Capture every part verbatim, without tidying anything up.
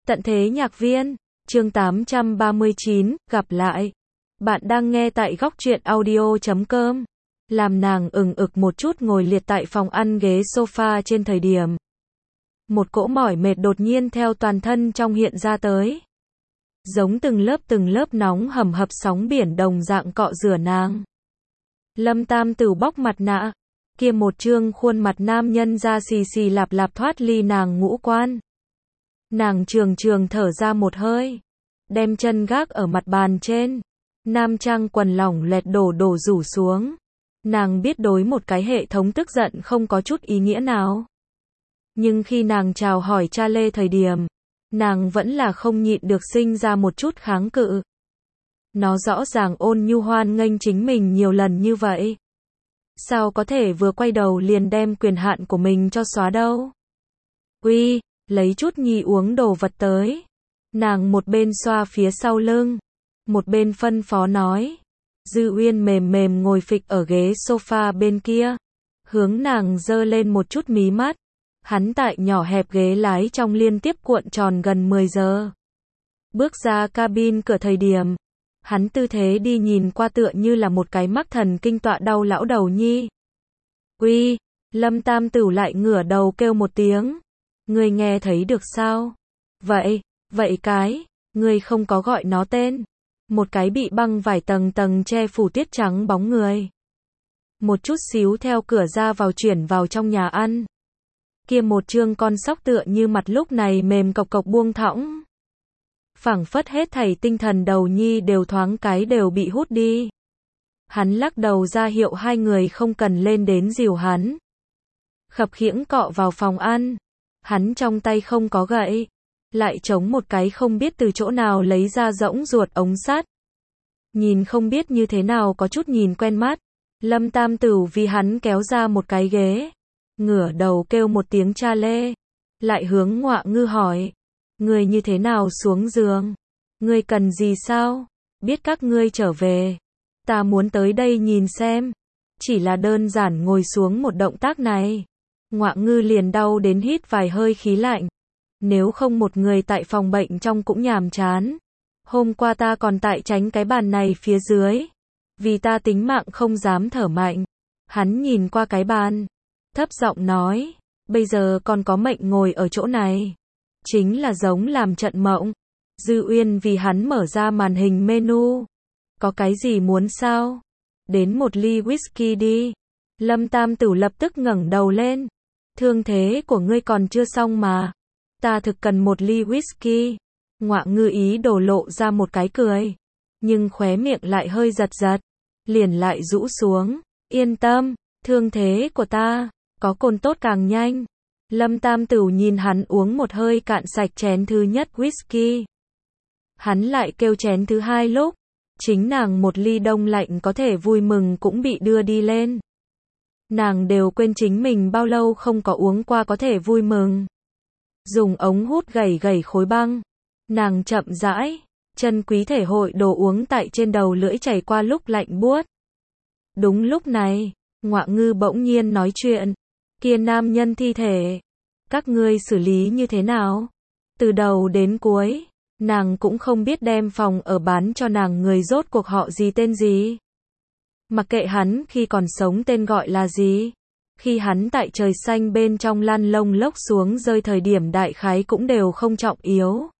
Tận thế nhạc viên, chương tám trăm ba mươi chín, gặp lại. Bạn đang nghe tại góc truyện audio chấm com. Làm nàng ừng ực một chút ngồi liệt tại phòng ăn ghế sofa trên thời điểm. Một cỗ mỏi mệt đột nhiên theo toàn thân trong hiện ra tới. Giống từng lớp từng lớp nóng hầm hập sóng biển đồng dạng cọ rửa nàng. Lâm Tam Tửu bóc mặt nạ. Kia một trương khuôn mặt nam nhân ra xì xì lạp lạp thoát ly nàng ngũ quan. Nàng trường trường thở ra một hơi. Đem chân gác ở mặt bàn trên. Nam trang quần lỏng lẹt đổ đổ rủ xuống. Nàng biết đối một cái hệ thống tức giận không có chút ý nghĩa nào. Nhưng khi nàng chào hỏi cha Lê thời điểm, nàng vẫn là không nhịn được sinh ra một chút kháng cự. Nó rõ ràng ôn nhu hoan nghênh chính mình nhiều lần như vậy. Sao có thể vừa quay đầu liền đem quyền hạn của mình cho xóa đâu? Uy, lấy chút nhi uống đồ vật tới. Nàng một bên xoa phía sau lưng, một bên phân phó nói. Dư Uyên mềm mềm ngồi phịch ở ghế sofa bên kia, hướng nàng giơ lên một chút mí mắt. Hắn tại nhỏ hẹp ghế lái trong liên tiếp cuộn tròn gần mười giờ. Bước ra cabin cửa thời điểm, hắn tư thế đi nhìn qua tựa như là một cái mắc thần kinh tọa đau lão đầu nhi. Uy, Lâm Tam Tửu lại ngửa đầu kêu một tiếng. Ngươi nghe thấy được sao? Vậy, vậy cái, ngươi không có gọi nó tên. Một cái bị băng vải tầng tầng che phủ tuyết trắng bóng người. Một chút xíu theo cửa ra vào chuyển vào trong nhà ăn. Kia một trương con sóc tựa như mặt lúc này mềm cộc cộc buông thõng. Phảng phất hết thảy tinh thần đầu nhi đều thoáng cái đều bị hút đi. Hắn lắc đầu ra hiệu hai người không cần lên đến dìu hắn. Khập khiễng cọ vào phòng ăn. Hắn trong tay không có gậy, lại chống một cái không biết từ chỗ nào lấy ra rỗng ruột ống sắt. Nhìn không biết như thế nào có chút nhìn quen mắt. Lâm Tam Tửu vì hắn kéo ra một cái ghế, ngửa đầu kêu một tiếng cha Lê, lại hướng Ngọa Ngư hỏi. Ngươi như thế nào xuống giường? Ngươi cần gì sao? Biết các ngươi trở về. Ta muốn tới đây nhìn xem. Chỉ là đơn giản ngồi xuống một động tác này. Ngọa Ngư liền đau đến hít vài hơi khí lạnh. Nếu không một người tại phòng bệnh trong cũng nhàm chán. Hôm qua ta còn tại tránh cái bàn này phía dưới. Vì ta tính mạng không dám thở mạnh. Hắn nhìn qua cái bàn, thấp giọng nói. Bây giờ còn có mệnh ngồi ở chỗ này. Chính là giống làm trận mộng. Dư Uyên vì hắn mở ra màn hình menu. Có cái gì muốn sao? Đến một ly whisky đi. Lâm Tam Tửu lập tức ngẩng đầu lên. Thương thế của ngươi còn chưa xong mà. Ta thực cần một ly whisky. Ngọa Ngư ý đổ lộ ra một cái cười. Nhưng khóe miệng lại hơi giật giật. Liền lại rũ xuống. Yên tâm, thương thế của ta, có cồn tốt càng nhanh. Lâm Tam Tửu nhìn hắn uống một hơi cạn sạch chén thứ nhất whisky. Hắn lại kêu chén thứ hai lúc. Chính nàng một ly đông lạnh có thể vui mừng cũng bị đưa đi lên. Nàng đều quên chính mình bao lâu không có uống qua có thể vui mừng. Dùng ống hút gẩy gẩy khối băng. Nàng chậm rãi, chân quý thể hội đồ uống tại trên đầu lưỡi chảy qua lúc lạnh buốt. Đúng lúc này, Ngọa Ngư bỗng nhiên nói chuyện. Kia nam nhân thi thể, các ngươi xử lý như thế nào? Từ đầu đến cuối, nàng cũng không biết đem phòng ở bán cho nàng người rốt cuộc họ gì tên gì. Mặc kệ hắn khi còn sống tên gọi là gì. Khi hắn tại trời xanh bên trong lăn lông lốc xuống rơi thời điểm đại khái cũng đều không trọng yếu.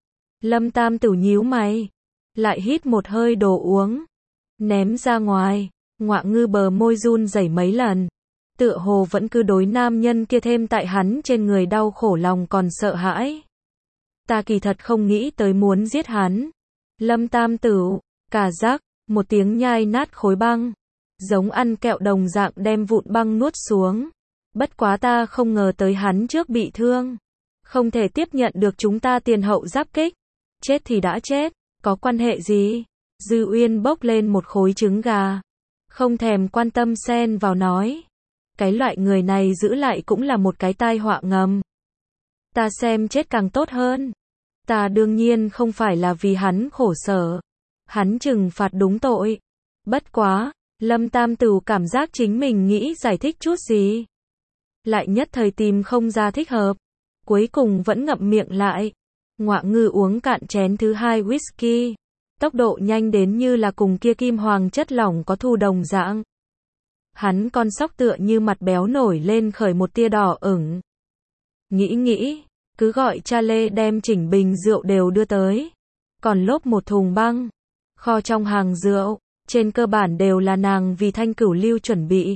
Lâm Tam Tửu nhíu mày, lại hít một hơi đồ uống, ném ra ngoài. Ngọa Ngư bờ môi run rẩy mấy lần, tựa hồ vẫn cứ đối nam nhân kia thêm tại hắn trên người đau khổ lòng còn sợ hãi. Ta kỳ thật không nghĩ tới muốn giết hắn. Lâm Tam Tửu, cà rắc, một tiếng nhai nát khối băng, giống ăn kẹo đồng dạng đem vụn băng nuốt xuống. Bất quá ta không ngờ tới hắn trước bị thương, không thể tiếp nhận được chúng ta tiền hậu giáp kích. Chết thì đã chết, có quan hệ gì? Dư Uyên bốc lên một khối trứng gà, không thèm quan tâm xen vào nói. Cái loại người này giữ lại cũng là một cái tai họa ngầm. Ta xem chết càng tốt hơn. Ta đương nhiên không phải là vì hắn khổ sở. Hắn trừng phạt đúng tội. Bất quá, Lâm Tam Tửu cảm giác chính mình nghĩ giải thích chút gì. lại nhất thời tìm không ra thích hợp, cuối cùng vẫn ngậm miệng lại. Ngọa Ngư uống cạn chén thứ hai whisky. Tốc độ nhanh đến như là cùng kia kim hoàng chất lỏng có thù đồng dạng. Hắn con sóc tựa như mặt béo nổi lên khởi một tia đỏ ửng. Nghĩ nghĩ, cứ gọi cha Lê đem chỉnh bình rượu đều đưa tới. Còn lốp một thùng băng. Kho trong hàng rượu, trên cơ bản đều là nàng vì Thanh Cửu Lưu chuẩn bị.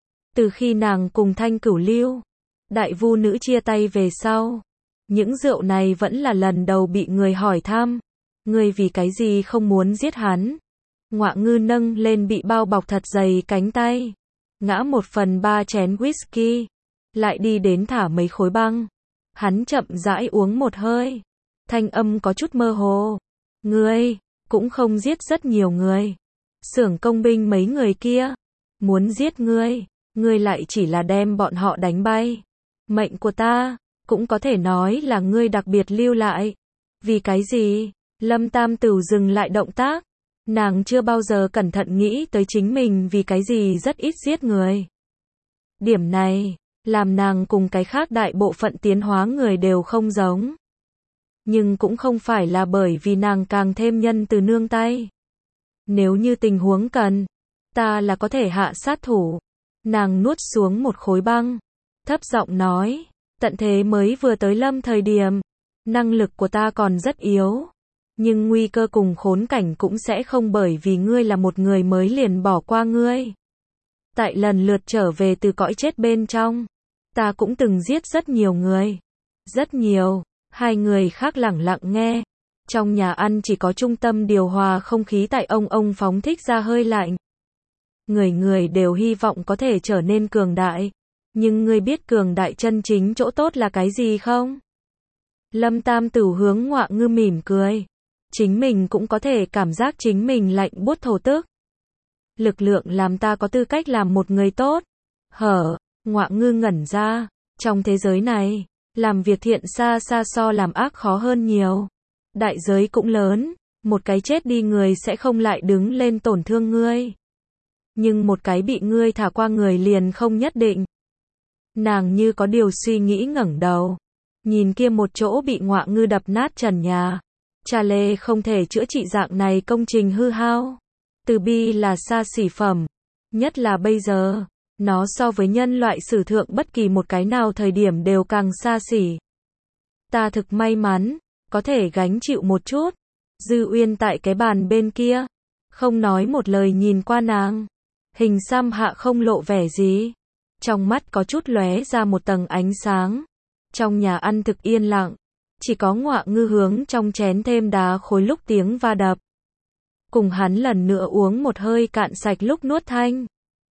Từ khi nàng cùng Thanh Cửu Lưu, đại vu nữ chia tay về sau, những rượu này vẫn là lần đầu bị người hỏi thăm. Ngươi vì cái gì không muốn giết hắn? Ngọa Ngư nâng lên bị bao bọc thật dày cánh tay. Ngã một phần ba chén whisky. Lại đi đến thả mấy khối băng. Hắn chậm rãi uống một hơi. Thanh âm có chút mơ hồ. Ngươi, cũng không giết rất nhiều người. Xưởng công binh mấy người kia. Muốn giết ngươi. Ngươi lại chỉ là đem bọn họ đánh bay. Mệnh của ta, cũng có thể nói là ngươi đặc biệt lưu lại. Vì cái gì? Lâm Tam Tửu dừng lại động tác. Nàng chưa bao giờ cẩn thận nghĩ tới chính mình vì cái gì rất ít giết người. Điểm này, làm nàng cùng cái khác đại bộ phận tiến hóa người đều không giống. Nhưng cũng không phải là bởi vì nàng càng thêm nhân từ nương tay. Nếu như tình huống cần, ta là có thể hạ sát thủ. Nàng nuốt xuống một khối băng. Thấp giọng nói, tận thế mới vừa tới lâm thời điểm. Năng lực của ta còn rất yếu. Nhưng nguy cơ cùng khốn cảnh cũng sẽ không bởi vì ngươi là một người mới liền bỏ qua ngươi. Tại lần lượt trở về từ cõi chết bên trong, ta cũng từng giết rất nhiều người. Rất nhiều. Hai người khác lẳng lặng nghe. Trong nhà ăn chỉ có trung tâm điều hòa không khí tại ông ông phóng thích ra hơi lạnh. Người người đều hy vọng có thể trở nên cường đại. Nhưng ngươi biết cường đại chân chính chỗ tốt là cái gì không? Lâm Tam Tửu hướng Ngọa Ngư mỉm cười. Chính mình cũng có thể cảm giác chính mình lạnh buốt thổ tức. Lực lượng làm ta có tư cách làm một người tốt. Hở, Ngọa Ngư ngẩn ra. Trong thế giới này, làm việc thiện xa xa so làm ác khó hơn nhiều. Đại giới cũng lớn. Một cái chết đi người sẽ không lại đứng lên tổn thương ngươi. Nhưng một cái bị ngươi thả qua người liền không nhất định. Nàng như có điều suy nghĩ ngẩng đầu. Nhìn kia một chỗ bị Ngọa Ngư đập nát trần nhà. Cha Lê không thể chữa trị dạng này công trình hư hao. Từ bi là xa xỉ phẩm. Nhất là bây giờ. Nó so với nhân loại sử thượng bất kỳ một cái nào thời điểm đều càng xa xỉ. Ta thực may mắn. Có thể gánh chịu một chút. Dư Uyên tại cái bàn bên kia. Không nói một lời nhìn qua nàng. Hình xăm hạ không lộ vẻ gì. Trong mắt có chút lóe ra một tầng ánh sáng. Trong nhà ăn thực yên lặng. Chỉ có Ngọa Ngư hướng trong chén thêm đá khối lúc tiếng va đập. Cùng hắn lần nữa uống một hơi cạn sạch lúc nuốt thanh.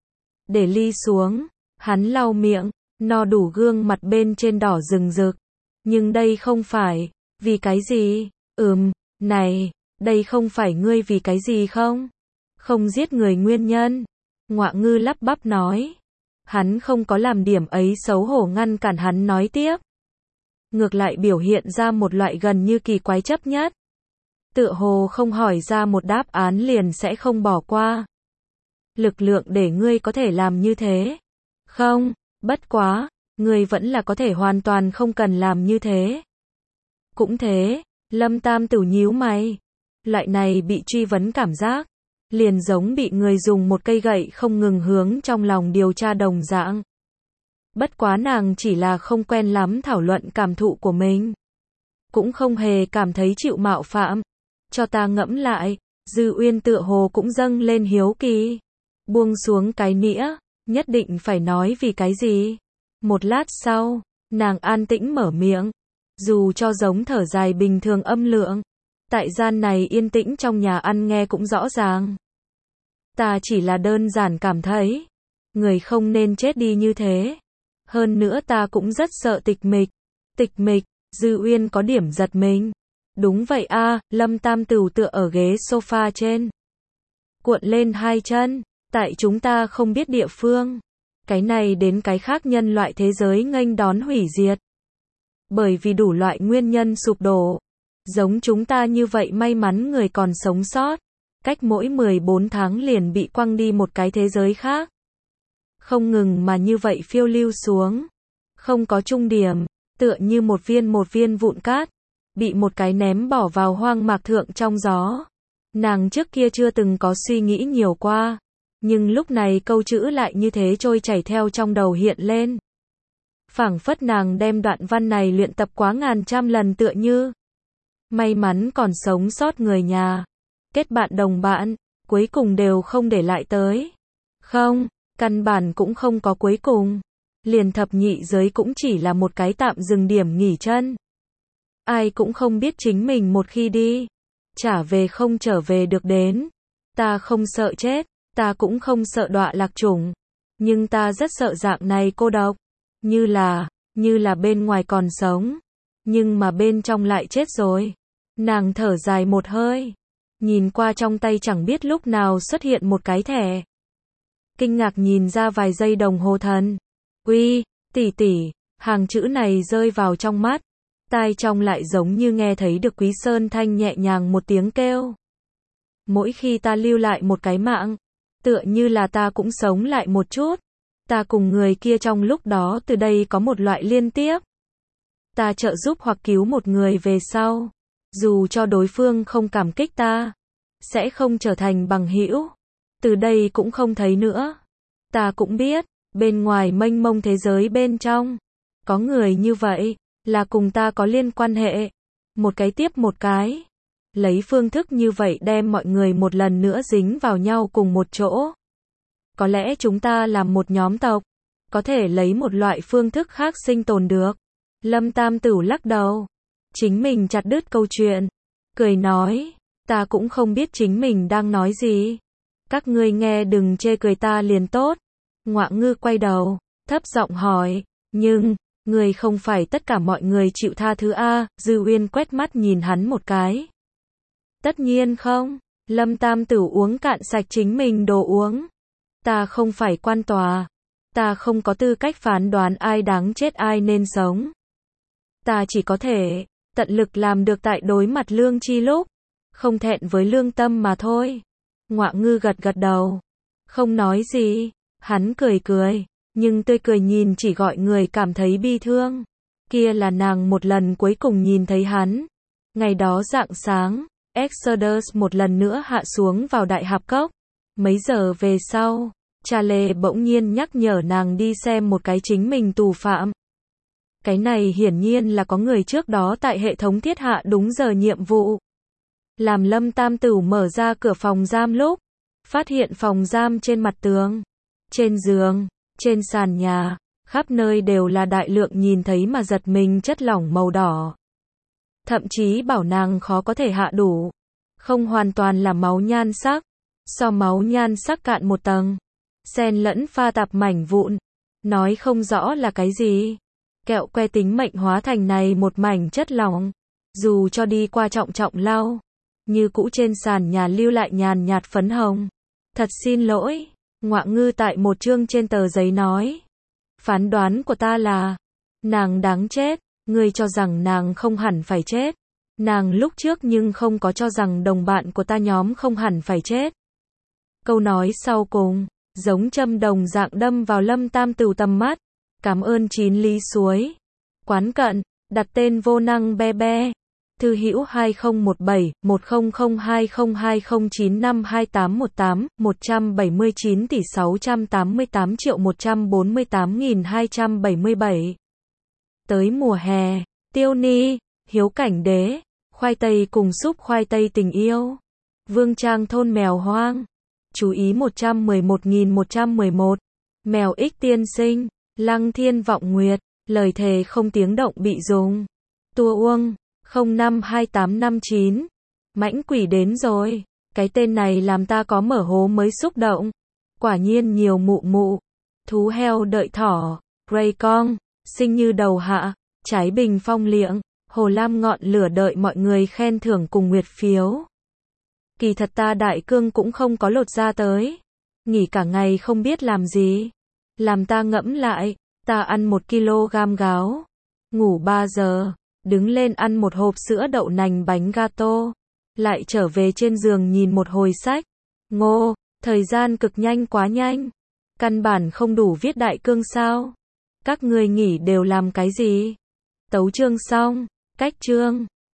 Để ly xuống. Hắn lau miệng. No đủ gương mặt bên trên đỏ rừng rực. Nhưng đây không phải. Vì cái gì? Ừm, này. Đây không phải ngươi vì cái gì không? Không giết người nguyên nhân. Ngọa Ngư lắp bắp nói. Hắn không có làm điểm ấy xấu hổ ngăn cản hắn nói tiếp. Ngược lại biểu hiện ra một loại gần như kỳ quái chấp nhất. Tựa hồ không hỏi ra một đáp án liền sẽ không bỏ qua. Lực lượng để ngươi có thể làm như thế. Không, bất quá, ngươi vẫn là có thể hoàn toàn không cần làm như thế. Cũng thế, Lâm Tam Tửu nhíu mày. Loại này bị truy vấn cảm giác. Liền giống bị người dùng một cây gậy không ngừng hướng trong lòng điều tra đồng dạng. Bất quá nàng chỉ là không quen lắm thảo luận cảm thụ của mình. Cũng không hề cảm thấy chịu mạo phạm. Cho ta ngẫm lại, Dư Uyên tựa hồ cũng dâng lên hiếu kỳ. Buông xuống cái nĩa, nhất định phải nói vì cái gì. Một lát sau, nàng an tĩnh mở miệng. Dù cho giống thở dài bình thường âm lượng. Tại gian này yên tĩnh trong nhà ăn nghe cũng rõ ràng. Ta chỉ là đơn giản cảm thấy. Người không nên chết đi như thế. Hơn nữa ta cũng rất sợ tịch mịch. Tịch mịch, Dư Uyên có điểm giật mình. Đúng vậy a, Lâm Tam Tửu tựa ở ghế sofa trên. Cuộn lên hai chân. Tại chúng ta không biết địa phương. Cái này đến cái khác nhân loại thế giới nghênh đón hủy diệt. Bởi vì đủ loại nguyên nhân sụp đổ. Giống chúng ta như vậy may mắn người còn sống sót. Cách mỗi mười bốn tháng liền bị quăng đi một cái thế giới khác. Không ngừng mà như vậy phiêu lưu xuống. Không có trung điểm. Tựa như một viên một viên vụn cát. bị một cái ném bỏ vào hoang mạc thượng trong gió. Nàng trước kia chưa từng có suy nghĩ nhiều qua, nhưng lúc này câu chữ lại như thế trôi chảy theo trong đầu hiện lên. Phảng phất nàng đem đoạn văn này luyện tập quá ngàn trăm lần tựa như. May mắn còn sống sót người nhà, kết bạn đồng bạn, cuối cùng đều không để lại tới. Không, căn bản cũng không có cuối cùng. Liền thập nhị giới cũng chỉ là một cái tạm dừng điểm nghỉ chân. Ai cũng không biết chính mình một khi đi, trả về không trở về được đến. Ta không sợ chết, ta cũng không sợ đọa lạc chủng, nhưng ta rất sợ dạng này cô độc. Như là, như là bên ngoài còn sống, nhưng mà bên trong lại chết rồi. Nàng thở dài một hơi, nhìn qua trong tay chẳng biết lúc nào xuất hiện một cái thẻ. Kinh ngạc nhìn ra vài giây đồng hồ thần. Uy, tỷ tỷ, hàng chữ này rơi vào trong mắt. Tai trong lại giống như nghe thấy được Quý Sơn Thanh nhẹ nhàng một tiếng kêu. Mỗi khi ta lưu lại một cái mạng, tựa như là ta cũng sống lại một chút. Ta cùng người kia trong lúc đó từ đây có một loại liên tiếp. Ta trợ giúp hoặc cứu một người về sau, dù cho đối phương không cảm kích ta, sẽ không trở thành bằng hữu. Từ đây cũng không thấy nữa. Ta cũng biết, bên ngoài mênh mông thế giới bên trong, có người như vậy, là cùng ta có liên quan hệ. Một cái tiếp một cái. Lấy phương thức như vậy đem mọi người một lần nữa dính vào nhau cùng một chỗ. Có lẽ chúng ta làm một nhóm tộc, có thể lấy một loại phương thức khác sinh tồn được. Lâm Tam Tửu lắc đầu, chính mình chặt đứt câu chuyện, cười nói, ta cũng không biết chính mình đang nói gì. Các ngươi nghe đừng chê cười ta liền tốt. Ngọa Ngư quay đầu, thấp giọng hỏi, nhưng, người không phải tất cả mọi người chịu tha thứ a? Dư Uyên quét mắt nhìn hắn một cái. Tất nhiên không. Lâm Tam Tửu uống cạn sạch chính mình đồ uống. Ta không phải quan tòa. Ta không có tư cách phán đoán ai đáng chết ai nên sống. Ta chỉ có thể tận lực làm được tại đối mặt lương chi lúc, không thẹn với lương tâm mà thôi. Ngọa Ngư gật gật đầu, không nói gì. Hắn cười cười, nhưng tươi cười nhìn chỉ gọi người cảm thấy bi thương. Kia là nàng một lần cuối cùng nhìn thấy hắn. Ngày đó rạng sáng, Exodus một lần nữa hạ xuống vào Đại Hạp Cốc. Mấy giờ về sau, Cha Lê bỗng nhiên nhắc nhở nàng đi xem một cái chính mình tù phạm. Cái này hiển nhiên là có người trước đó tại hệ thống thiết hạ đúng giờ nhiệm vụ. Làm Lâm Tam Tửu mở ra cửa phòng giam lúc, phát hiện phòng giam trên mặt tường, trên giường, trên sàn nhà, khắp nơi đều là đại lượng nhìn thấy mà giật mình chất lỏng màu đỏ. Thậm chí bảo nàng khó có thể hạ đủ. Không hoàn toàn là máu nhan sắc, so máu nhan sắc cạn một tầng, xen lẫn pha tạp mảnh vụn, nói không rõ là cái gì. Kẹo que tính mệnh hóa thành này một mảnh chất lỏng, dù cho đi qua trọng trọng lau, như cũ trên sàn nhà lưu lại nhàn nhạt phấn hồng. Thật xin lỗi, Ngọa Ngư tại một chương trên tờ giấy nói. Phán đoán của ta là, nàng đáng chết. Ngươi cho rằng nàng không hẳn phải chết. Nàng lúc trước nhưng không có cho rằng đồng bạn của ta nhóm không hẳn phải chết. Câu nói sau cùng, giống châm đồng dạng đâm vào Lâm Tam Tửu tầm mắt. Cảm ơn chín lý suối. Quán cận, đặt tên vô năng be be. Thư hữu hai không một bảy, một không không hai không hai không chín năm hai tám một tám, một trăm bảy mươi chín tỷ sáu trăm tám mươi tám triệu một trăm bốn mươi tám nghìn hai trăm bảy mươi bảy. Tới mùa hè, Tiêu Ni, Hiếu Cảnh Đế, khoai tây cùng súp khoai tây tình yêu. Vương Trang thôn mèo hoang. Chú ý một trăm mười một nghìn một trăm mười một. Mèo ích tiên sinh, Lăng Thiên Vọng Nguyệt, lời thề không tiếng động bị dùng. Tua Uông, không năm hai tám năm chín. Mãnh quỷ đến rồi, cái tên này làm ta có mở hố mới xúc động. Quả nhiên nhiều mụ mụ. Thú heo đợi thỏ, Ray Kong, sinh như đầu hạ, trái bình phong liệng, hồ lam ngọn lửa đợi mọi người khen thưởng cùng nguyệt phiếu. Kỳ thật ta đại cương cũng không có lột ra tới. Nghỉ cả ngày không biết làm gì. Làm ta ngẫm lại, ta ăn một ki lô gam gáo. Ngủ ba giờ, đứng lên ăn một hộp sữa đậu nành bánh gato. Lại trở về trên giường nhìn một hồi sách. Ngô, thời gian cực nhanh quá nhanh. Căn bản không đủ viết đại cương sao? Các ngươi nghỉ đều làm cái gì? Tấu chương xong, cách chương.